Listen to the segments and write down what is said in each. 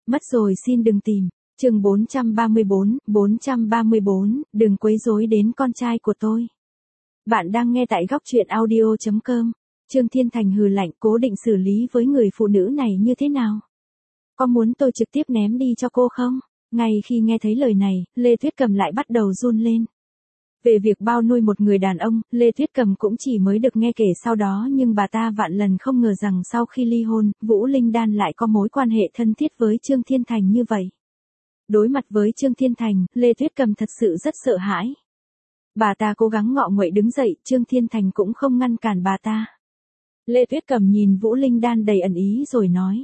Mất rồi xin đừng tìm. Chương 434, đừng quấy rối đến con trai của tôi. Bạn đang nghe tại góc truyện audio.com. Trương Thiên Thành hừ lạnh, cố định xử lý với người phụ nữ này như thế nào? Có muốn tôi trực tiếp ném đi cho cô không? Ngay khi nghe thấy lời này, Lê Tuyết Cầm lại bắt đầu run lên. Về việc bao nuôi một người đàn ông, Lê Tuyết Cầm cũng chỉ mới được nghe kể sau đó, nhưng bà ta vạn lần không ngờ rằng sau khi ly hôn, Vũ Linh Đan lại có mối quan hệ thân thiết với Trương Thiên Thành như vậy. Đối mặt với Trương Thiên Thành, Lê Tuyết Cầm thật sự rất sợ hãi. Bà ta cố gắng ngọ nguậy đứng dậy, Trương Thiên Thành cũng không ngăn cản bà ta. Lê Tuyết Cầm nhìn Vũ Linh Đan đầy ẩn ý rồi nói.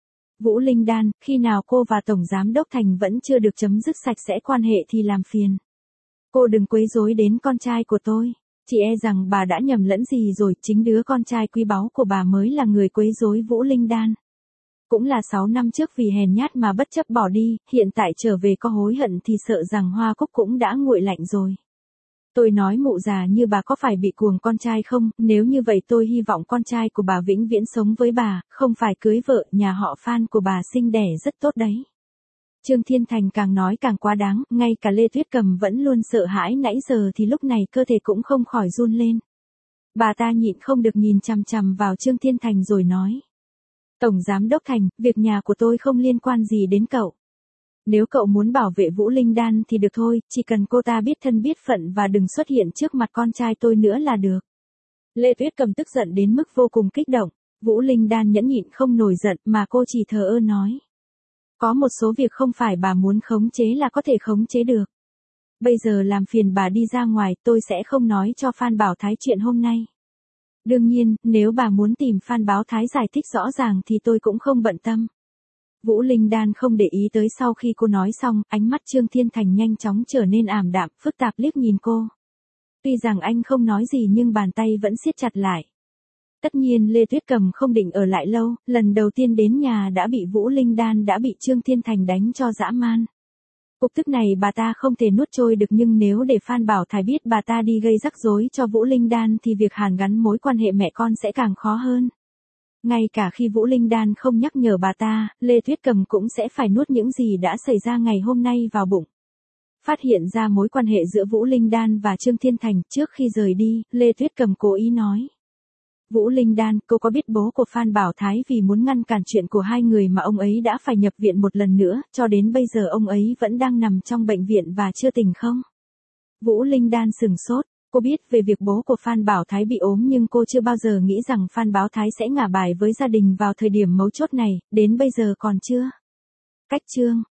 Vũ Linh Đan, khi nào cô và Tổng Giám Đốc Thành vẫn chưa được chấm dứt sạch sẽ quan hệ thì làm phiền. Cô đừng quấy rối đến con trai của tôi. Chị e rằng bà đã nhầm lẫn gì rồi, chính đứa con trai quý báu của bà mới là người quấy rối Vũ Linh Đan. Cũng là 6 năm trước vì hèn nhát mà bất chấp bỏ đi, hiện tại trở về có hối hận thì sợ rằng hoa cúc cũng đã nguội lạnh rồi. Tôi nói mụ già như bà có phải bị cuồng con trai không, nếu như vậy tôi hy vọng con trai của bà vĩnh viễn sống với bà, không phải cưới vợ, nhà họ Phan của bà sinh đẻ rất tốt đấy. Trương Thiên Thành càng nói càng quá đáng, ngay cả Lê Tuyết Cầm vẫn luôn sợ hãi nãy giờ thì lúc này cơ thể cũng không khỏi run lên. Bà ta nhịn không được nhìn chằm chằm vào Trương Thiên Thành rồi nói. Tổng Giám Đốc Thành, việc nhà của tôi không liên quan gì đến cậu. Nếu cậu muốn bảo vệ Vũ Linh Đan thì được thôi, chỉ cần cô ta biết thân biết phận và đừng xuất hiện trước mặt con trai tôi nữa là được. Lê Tuyết Cầm tức giận đến mức vô cùng kích động. Vũ Linh Đan nhẫn nhịn không nổi giận mà cô chỉ thờ ơ nói. Có một số việc không phải bà muốn khống chế là có thể khống chế được. Bây giờ làm phiền bà đi ra ngoài, tôi sẽ không nói cho Phan Bảo Thái chuyện hôm nay. Đương nhiên, nếu bà muốn tìm Phan Bảo Thái giải thích rõ ràng thì tôi cũng không bận tâm. Vũ Linh Đan không để ý tới sau khi cô nói xong, ánh mắt Trương Thiên Thành nhanh chóng trở nên ảm đạm, phức tạp liếc nhìn cô. Tuy rằng anh không nói gì nhưng bàn tay vẫn siết chặt lại. Tất nhiên Lê Tuyết Cầm không định ở lại lâu, lần đầu tiên đến nhà đã bị Vũ Linh Đan đã bị Trương Thiên Thành đánh cho dã man. Cục tức này bà ta không thể nuốt trôi được, nhưng nếu để Phan Bảo Thái biết bà ta đi gây rắc rối cho Vũ Linh Đan thì việc hàn gắn mối quan hệ mẹ con sẽ càng khó hơn. Ngay cả khi Vũ Linh Đan không nhắc nhở bà ta, Lê Tuyết Cầm cũng sẽ phải nuốt những gì đã xảy ra ngày hôm nay vào bụng. Phát hiện ra mối quan hệ giữa Vũ Linh Đan và Trương Thiên Thành, trước khi rời đi, Lê Tuyết Cầm cố ý nói. Vũ Linh Đan, cô có biết bố của Phan Bảo Thái vì muốn ngăn cản chuyện của hai người mà ông ấy đã phải nhập viện một lần nữa, cho đến bây giờ ông ấy vẫn đang nằm trong bệnh viện và chưa tỉnh không? Vũ Linh Đan sừng sốt, cô biết về việc bố của Phan Bảo Thái bị ốm nhưng cô chưa bao giờ nghĩ rằng Phan Bảo Thái sẽ ngả bài với gia đình vào thời điểm mấu chốt này, đến bây giờ còn chưa. Cách chương.